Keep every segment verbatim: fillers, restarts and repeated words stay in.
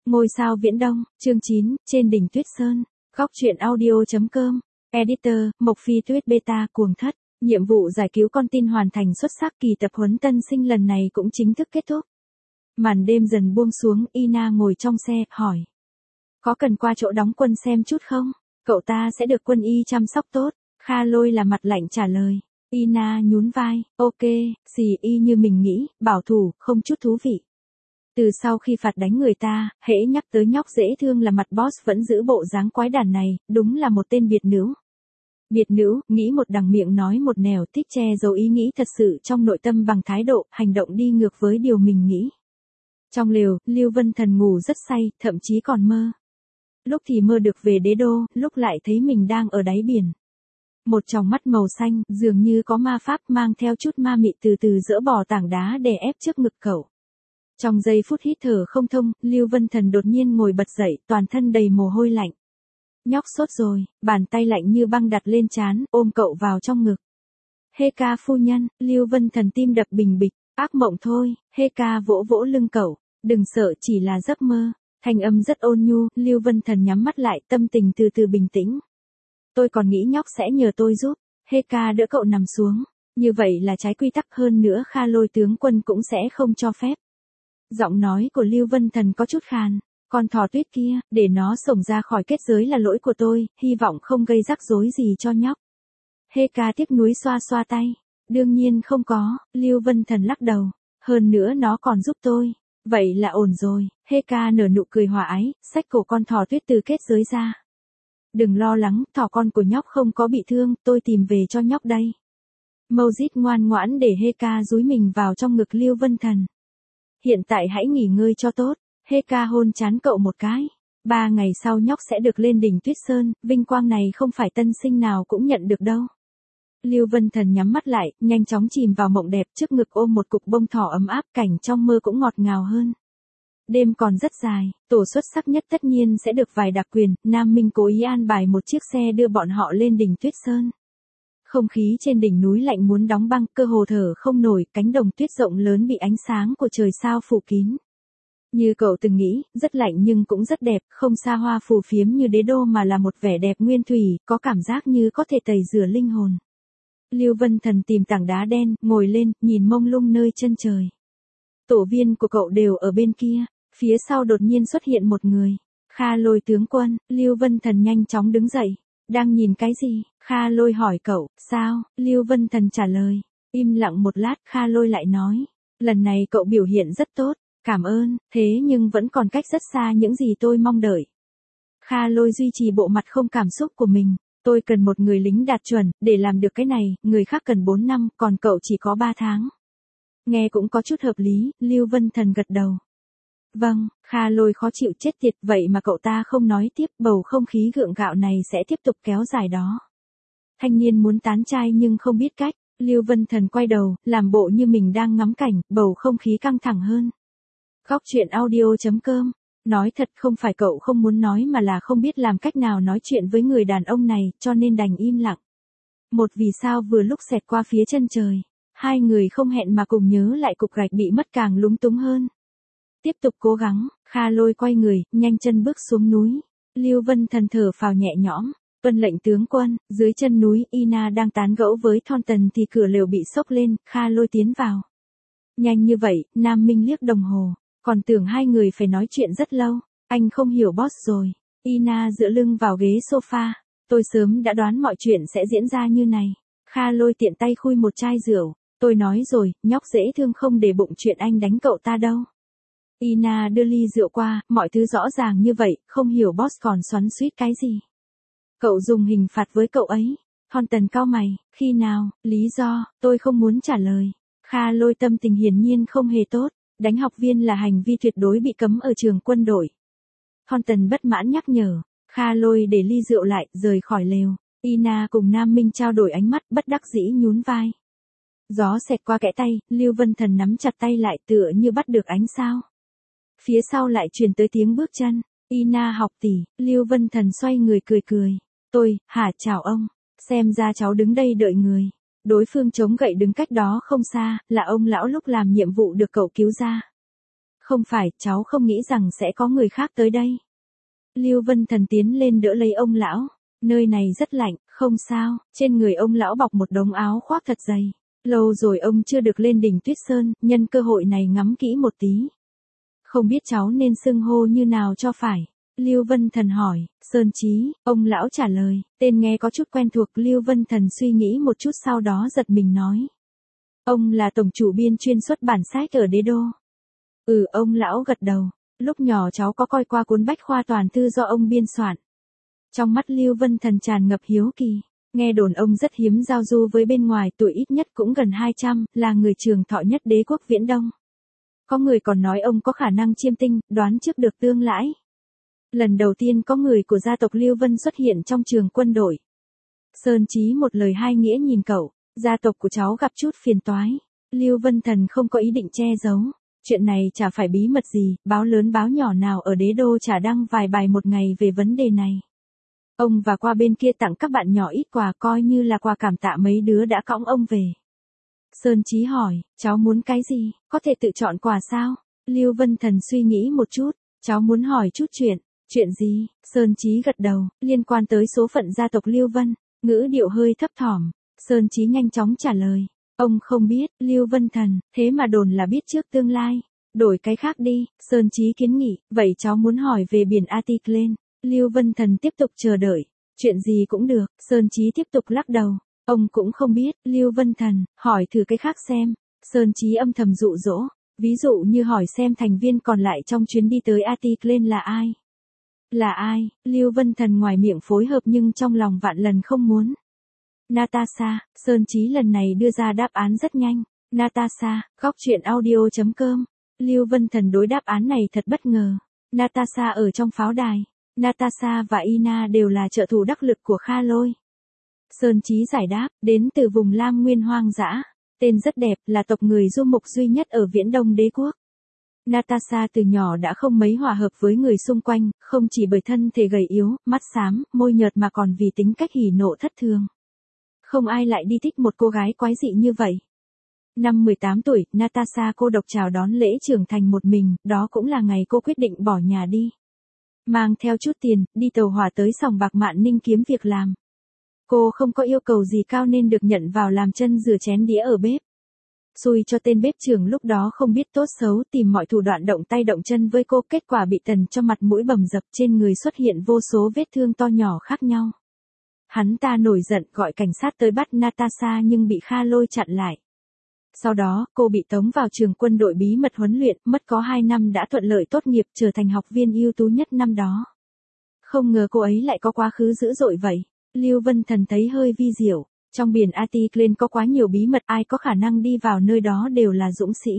Ngôi sao Viễn Đông, chương chín, trên đỉnh Tuyết Sơn. Góc truyện audio.com. Editor, Mộc Phi Tuyết Beta cuồng thất. Nhiệm vụ giải cứu con tin hoàn thành xuất sắc, kỳ tập huấn tân sinh lần này cũng chính thức kết thúc. Màn đêm dần buông xuống, Ina ngồi trong xe, hỏi. Có cần qua chỗ đóng quân xem chút không? Cậu ta sẽ được quân y chăm sóc tốt. Kha Lôi là mặt lạnh trả lời. Ina nhún vai, ok, xì y như mình nghĩ, bảo thủ, không chút thú vị. Từ sau khi phạt đánh người ta, hễ nhắc tới nhóc dễ thương là mặt boss vẫn giữ bộ dáng quái đản này, đúng là một tên biệt nữ. Biệt nữ, nghĩ một đằng miệng nói một nẻo, thích che giấu ý nghĩ thật sự trong nội tâm bằng thái độ, hành động đi ngược với điều mình nghĩ. Trong lều, Lưu Vân Thần ngủ rất say, thậm chí còn mơ. Lúc thì mơ được về đế đô, lúc lại thấy mình đang ở đáy biển. Một tròng mắt màu xanh, dường như có ma pháp mang theo chút ma mị từ từ dỡ bỏ tảng đá đè ép trước ngực cậu. Trong giây phút hít thở không thông, Lưu Vân Thần đột nhiên ngồi bật dậy, toàn thân đầy mồ hôi lạnh. Nhóc sốt rồi, bàn tay lạnh như băng đặt lên trán, ôm cậu vào trong ngực. Hê ca phu nhân, Lưu Vân Thần tim đập bình bịch, ác mộng thôi, Hê ca vỗ vỗ lưng cậu, đừng sợ, chỉ là giấc mơ. Thanh âm rất ôn nhu, Lưu Vân Thần nhắm mắt lại, tâm tình từ từ bình tĩnh. Tôi còn nghĩ nhóc sẽ nhờ tôi giúp. Hê ca đỡ cậu nằm xuống. Như vậy là trái quy tắc, hơn nữa Kha Lôi tướng quân cũng sẽ không cho phép. Giọng nói của Lưu Vân Thần có chút khàn. Con thỏ tuyết kia, để nó xổng ra khỏi kết giới là lỗi của tôi, hy vọng không gây rắc rối gì cho nhóc. Hê ca tiếc nuối xoa xoa tay. Đương nhiên không có, Lưu Vân Thần lắc đầu. Hơn nữa nó còn giúp tôi. Vậy là ổn rồi. Hê ca nở nụ cười hòa ái, xách cổ con thỏ tuyết từ kết giới ra. Đừng lo lắng, thỏ con của nhóc không có bị thương, tôi tìm về cho nhóc đây. Moses ngoan ngoãn để Hê ca dúi mình vào trong ngực Lưu Vân Thần. Hiện tại hãy nghỉ ngơi cho tốt. Hê ca hôn trán cậu một cái. Ba ngày sau nhóc sẽ được lên đỉnh Tuyết Sơn, vinh quang này không phải tân sinh nào cũng nhận được đâu. Lưu Vân Thần nhắm mắt lại, nhanh chóng chìm vào mộng đẹp, trước ngực ôm một cục bông thỏ ấm áp, cảnh trong mơ cũng ngọt ngào hơn. Đêm còn rất dài, tổ xuất sắc nhất tất nhiên sẽ được vài đặc quyền, Nam Minh cố ý an bài một chiếc xe đưa bọn họ lên đỉnh Tuyết Sơn. Không khí trên đỉnh núi lạnh muốn đóng băng, cơ hồ thở không nổi, cánh đồng tuyết rộng lớn bị ánh sáng của trời sao phủ kín. Như cậu từng nghĩ, rất lạnh nhưng cũng rất đẹp, không xa hoa phù phiếm như đế đô mà là một vẻ đẹp nguyên thủy, có cảm giác như có thể tẩy rửa linh hồn. Lưu Vân Thần tìm tảng đá đen, ngồi lên, nhìn mông lung nơi chân trời. Tổ viên của cậu đều ở bên kia, phía sau đột nhiên xuất hiện một người. Kha Lôi tướng quân, Lưu Vân Thần nhanh chóng đứng dậy. Đang nhìn cái gì? Kha Lôi hỏi cậu, sao? Lưu Vân Thần trả lời. Im lặng một lát, Kha Lôi lại nói. Lần này cậu biểu hiện rất tốt, cảm ơn, thế nhưng vẫn còn cách rất xa những gì tôi mong đợi. Kha Lôi duy trì bộ mặt không cảm xúc của mình. Tôi cần một người lính đạt chuẩn, để làm được cái này, người khác cần bốn năm, còn cậu chỉ có ba tháng. Nghe cũng có chút hợp lý, Lưu Vân Thần gật đầu. Vâng, Kha Lôi khó chịu chết tiệt, vậy mà cậu ta không nói tiếp, bầu không khí gượng gạo này sẽ tiếp tục kéo dài đó. Thanh niên muốn tán trai nhưng không biết cách, Lưu Vân Thần quay đầu, làm bộ như mình đang ngắm cảnh, bầu không khí căng thẳng hơn. Góc truyện audio.com. Nói thật không phải cậu không muốn nói mà là không biết làm cách nào nói chuyện với người đàn ông này, cho nên đành im lặng. Một vì sao vừa lúc xẹt qua phía chân trời. Hai người không hẹn mà cùng nhớ lại cục gạch bị mất càng lúng túng hơn. Tiếp tục cố gắng, Kha Lôi quay người, nhanh chân bước xuống núi. Lưu Vân Thần thở phào nhẹ nhõm. Tuân lệnh tướng quân, dưới chân núi, Ina đang tán gẫu với Thornton thì cửa lều bị xốc lên, Kha Lôi tiến vào. Nhanh như vậy, Nam Minh liếc đồng hồ. Còn tưởng hai người phải nói chuyện rất lâu. Anh không hiểu boss rồi. Ina dựa lưng vào ghế sofa. Tôi sớm đã đoán mọi chuyện sẽ diễn ra như này. Kha Lôi tiện tay khui một chai rượu. Tôi nói rồi, nhóc dễ thương không để bụng chuyện anh đánh cậu ta đâu. Ina đưa ly rượu qua, mọi thứ rõ ràng như vậy, không hiểu boss còn xoắn xuýt cái gì. Cậu dùng hình phạt với cậu ấy. Thornton cau mày, khi nào, lý do, tôi không muốn trả lời. Kha Lôi tâm tình hiển nhiên không hề tốt. Đánh học viên là hành vi tuyệt đối bị cấm ở trường quân đội. Thornton bất mãn nhắc nhở. Kha Lôi để ly rượu lại, rời khỏi lều. Ina cùng Nam Minh trao đổi ánh mắt, bất đắc dĩ nhún vai. Gió xẹt qua kẽ tay, Lưu Vân Thần nắm chặt tay lại tựa như bắt được ánh sao. Phía sau lại truyền tới tiếng bước chân. Ina học tỷ, Lưu Vân Thần xoay người cười cười. Tôi, hả chào ông, xem ra cháu đứng đây đợi người. Đối phương chống gậy đứng cách đó không xa, là ông lão lúc làm nhiệm vụ được cậu cứu ra. Không phải, cháu không nghĩ rằng sẽ có người khác tới đây. Lưu Vân Thần tiến lên đỡ lấy ông lão. Nơi này rất lạnh, không sao, trên người ông lão bọc một đống áo khoác thật dày. Lâu rồi ông chưa được lên đỉnh Tuyết Sơn, nhân cơ hội này ngắm kỹ một tí. Không biết cháu nên xưng hô như nào cho phải. Lưu Vân Thần hỏi. Sơn Chí, ông lão trả lời, tên nghe có chút quen thuộc. Lưu Vân Thần suy nghĩ một chút sau đó giật mình nói. Ông là tổng chủ biên chuyên xuất bản sách ở Đế Đô. Ừ, ông lão gật đầu. Lúc nhỏ cháu có coi qua cuốn bách khoa toàn thư do ông biên soạn. Trong mắt Lưu Vân Thần tràn ngập hiếu kỳ. Nghe đồn ông rất hiếm giao du với bên ngoài, tuổi ít nhất cũng gần hai trăm, là người trường thọ nhất đế quốc Viễn Đông. Có người còn nói ông có khả năng chiêm tinh, đoán trước được tương lai. Lần đầu tiên có người của gia tộc Lưu Vân xuất hiện trong trường quân đội. Sơn Chí một lời hai nghĩa nhìn cậu, gia tộc của cháu gặp chút phiền toái. Lưu Vân Thần không có ý định che giấu. Chuyện này chả phải bí mật gì, báo lớn báo nhỏ nào ở Đế Đô chả đăng vài bài một ngày về vấn đề này. Ông và qua bên kia tặng các bạn nhỏ ít quà coi như là quà cảm tạ mấy đứa đã cõng ông về. Sơn Chí hỏi, cháu muốn cái gì, có thể tự chọn quà sao? Lưu Vân Thần suy nghĩ một chút, cháu muốn hỏi chút chuyện. Chuyện gì? Sơn Chí gật đầu, liên quan tới số phận gia tộc Lưu Vân, ngữ điệu hơi thấp thỏm. Sơn Chí nhanh chóng trả lời. Ông không biết, Lưu Vân Thần, thế mà đồn là biết trước tương lai. Đổi cái khác đi, Sơn Chí kiến nghị, vậy cháu muốn hỏi về biển Arctic lên. Lưu Vân Thần tiếp tục chờ đợi. Chuyện gì cũng được, Sơn Chí tiếp tục lắc đầu. Ông cũng không biết, Lưu Vân Thần, hỏi thử cái khác xem. Sơn Chí âm thầm dụ dỗ, ví dụ như hỏi xem thành viên còn lại trong chuyến đi tới Arctic lên là ai. Là ai? Lưu Vân Thần ngoài miệng phối hợp nhưng trong lòng vạn lần không muốn. Natasha, Sơn Chí lần này đưa ra đáp án rất nhanh. Natasha, góc truyện audio chấm com. Lưu Vân Thần đối đáp án này thật bất ngờ. Natasha ở trong pháo đài. Natasha và Ina đều là trợ thủ đắc lực của Kha Lôi. Sơn Chí giải đáp, đến từ vùng Lam Nguyên hoang dã. Tên rất đẹp, là tộc người du mục duy nhất ở Viễn Đông Đế quốc. Natasha từ nhỏ đã không mấy hòa hợp với người xung quanh, không chỉ bởi thân thể gầy yếu, mắt xám, môi nhợt mà còn vì tính cách hỉ nộ thất thường. Không ai lại đi thích một cô gái quái dị như vậy. Năm mười tám tuổi, Natasha cô độc chào đón lễ trưởng thành một mình, đó cũng là ngày cô quyết định bỏ nhà đi. Mang theo chút tiền, đi tàu hỏa tới sòng bạc Mạn Ninh kiếm việc làm. Cô không có yêu cầu gì cao nên được nhận vào làm chân rửa chén đĩa ở bếp. Xui cho tên bếp trưởng lúc đó không biết tốt xấu tìm mọi thủ đoạn động tay động chân với cô, kết quả bị tần cho mặt mũi bầm dập, trên người xuất hiện vô số vết thương to nhỏ khác nhau. Hắn ta nổi giận gọi cảnh sát tới bắt Natasha nhưng bị Kha Lôi chặn lại. Sau đó, cô bị tống vào trường quân đội bí mật huấn luyện, mất có hai năm đã thuận lợi tốt nghiệp trở thành học viên ưu tú nhất năm đó. Không ngờ cô ấy lại có quá khứ dữ dội vậy. Lưu Vân Thần thấy hơi vi diệu. Trong biển Arctic lên có quá nhiều bí mật, ai có khả năng đi vào nơi đó đều là dũng sĩ.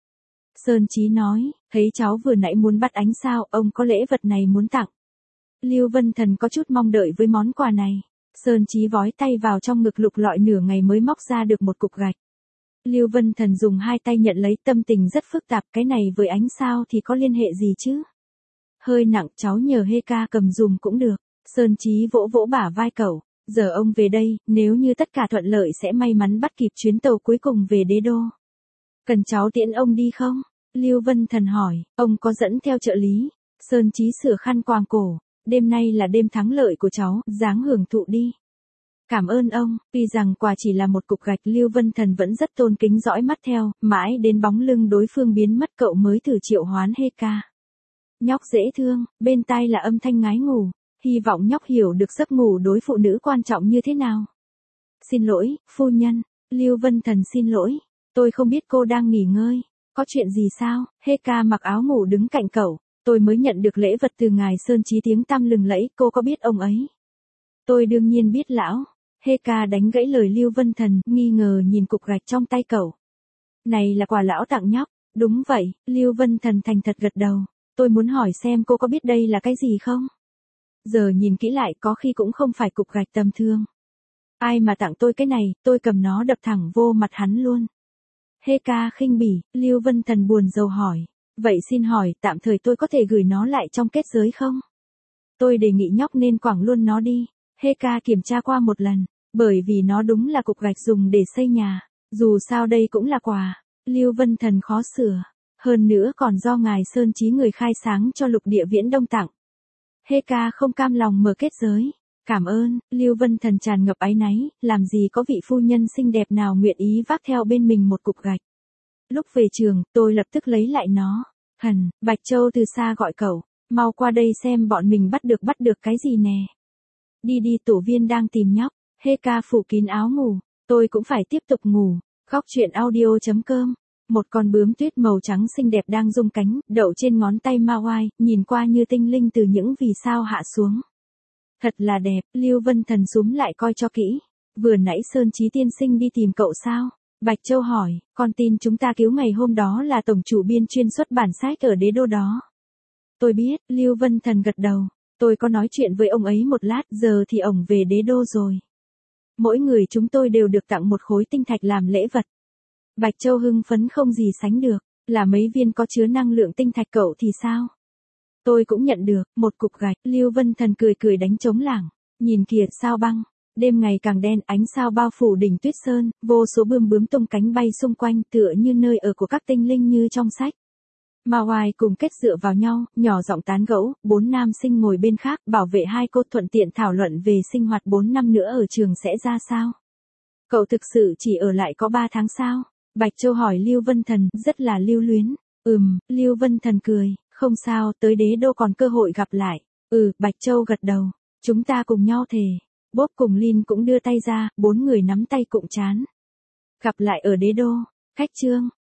Sơn Chí nói, thấy cháu vừa nãy muốn bắt ánh sao, ông có lễ vật này muốn tặng. Lưu Vân Thần có chút mong đợi với món quà này. Sơn Chí vói tay vào trong ngực lục lọi nửa ngày mới móc ra được một cục gạch. Lưu Vân Thần dùng hai tay nhận lấy, tâm tình rất phức tạp, cái này với ánh sao thì có liên hệ gì chứ? Hơi nặng, cháu nhờ Heka cầm dùm cũng được. Sơn Chí vỗ vỗ bả vai cậu. Giờ ông về đây, nếu như tất cả thuận lợi sẽ may mắn bắt kịp chuyến tàu cuối cùng về Đế Đô. Cần cháu tiễn ông đi không? Lưu Vân Thần hỏi, ông có dẫn theo trợ lý. Sơn Chí sửa khăn quàng cổ, đêm nay là đêm thắng lợi của cháu, dáng hưởng thụ đi. Cảm ơn ông, tuy rằng quà chỉ là một cục gạch, Lưu Vân Thần vẫn rất tôn kính dõi mắt theo, mãi đến bóng lưng đối phương biến mất cậu mới thử triệu hoán Heka. Nhóc dễ thương, bên tai là âm thanh ngái ngủ. Hy vọng nhóc hiểu được giấc ngủ đối phụ nữ quan trọng như thế nào. Xin lỗi, phu nhân. Lưu Vân Thần xin lỗi. Tôi không biết cô đang nghỉ ngơi. Có chuyện gì sao? Heka mặc áo ngủ đứng cạnh cậu. Tôi mới nhận được lễ vật từ ngài Sơn Chí tiếng tăm lừng lẫy, cô có biết ông ấy? Tôi đương nhiên biết lão. Heka đánh gãy lời Lưu Vân Thần, nghi ngờ nhìn cục gạch trong tay cậu. Này là quà lão tặng nhóc. Đúng vậy, Lưu Vân Thần thành thật gật đầu. Tôi muốn hỏi xem cô có biết đây là cái gì không? Giờ nhìn kỹ lại có khi cũng không phải cục gạch tầm thường. Ai mà tặng tôi cái này, tôi cầm nó đập thẳng vô mặt hắn luôn. Heka khinh bỉ, Lưu Vân Thần buồn rầu hỏi. Vậy xin hỏi, tạm thời tôi có thể gửi nó lại trong kết giới không? Tôi đề nghị nhóc nên quẳng luôn nó đi. Heka kiểm tra qua một lần, bởi vì nó đúng là cục gạch dùng để xây nhà. Dù sao đây cũng là quà. Lưu Vân Thần khó sửa. Hơn nữa còn do ngài Sơn Chí người khai sáng cho lục địa Viễn Đông tặng. Hê ca không cam lòng mở kết giới. Cảm ơn, Lưu Vân Thần tràn ngập áy náy, làm gì có vị phu nhân xinh đẹp nào nguyện ý vác theo bên mình một cục gạch. Lúc về trường, tôi lập tức lấy lại nó. Thần, Bạch Châu từ xa gọi cậu, mau qua đây xem bọn mình bắt được bắt được cái gì nè. Đi đi, tổ viên đang tìm nhóc. Hê ca phủ kín áo ngủ, tôi cũng phải tiếp tục ngủ. Góc truyện audio.com. Một con bướm tuyết màu trắng xinh đẹp đang rung cánh, đậu trên ngón tay Mawai, nhìn qua như tinh linh từ những vì sao hạ xuống. Thật là đẹp, Lưu Vân Thần súm lại coi cho kỹ. Vừa nãy Sơn Chí tiên sinh đi tìm cậu sao? Bạch Châu hỏi, con tin chúng ta cứu ngày hôm đó là tổng chủ biên chuyên xuất bản sách ở đế đô đó. Tôi biết, Lưu Vân Thần gật đầu. Tôi có nói chuyện với ông ấy một lát, giờ thì ổng về đế đô rồi. Mỗi người chúng tôi đều được tặng một khối tinh thạch làm lễ vật. Bạch Châu hưng phấn không gì sánh được, là mấy viên có chứa năng lượng tinh thạch, cậu thì sao? Tôi cũng nhận được, một cục gạch. Lưu Vân Thần cười cười đánh trống lảng. Nhìn kìa, sao băng. Đêm ngày càng đen, ánh sao bao phủ đỉnh Tuyết Sơn, vô số bươm bướm tung cánh bay xung quanh tựa như nơi ở của các tinh linh như trong sách. Mawai cùng kết dựa vào nhau, nhỏ giọng tán gẫu, bốn nam sinh ngồi bên khác, bảo vệ hai cô thuận tiện thảo luận về sinh hoạt bốn năm nữa ở trường sẽ ra sao. Cậu thực sự chỉ ở lại có ba tháng sao? Bạch Châu hỏi Lưu Vân Thần, rất là lưu luyến. Ừm, Lưu Vân Thần cười, không sao, tới đế đô còn cơ hội gặp lại. Ừ, Bạch Châu gật đầu, chúng ta cùng nhau thề. Bob cùng Lin cũng đưa tay ra, bốn người nắm tay cụng chán. Gặp lại ở đế đô. Khách chương.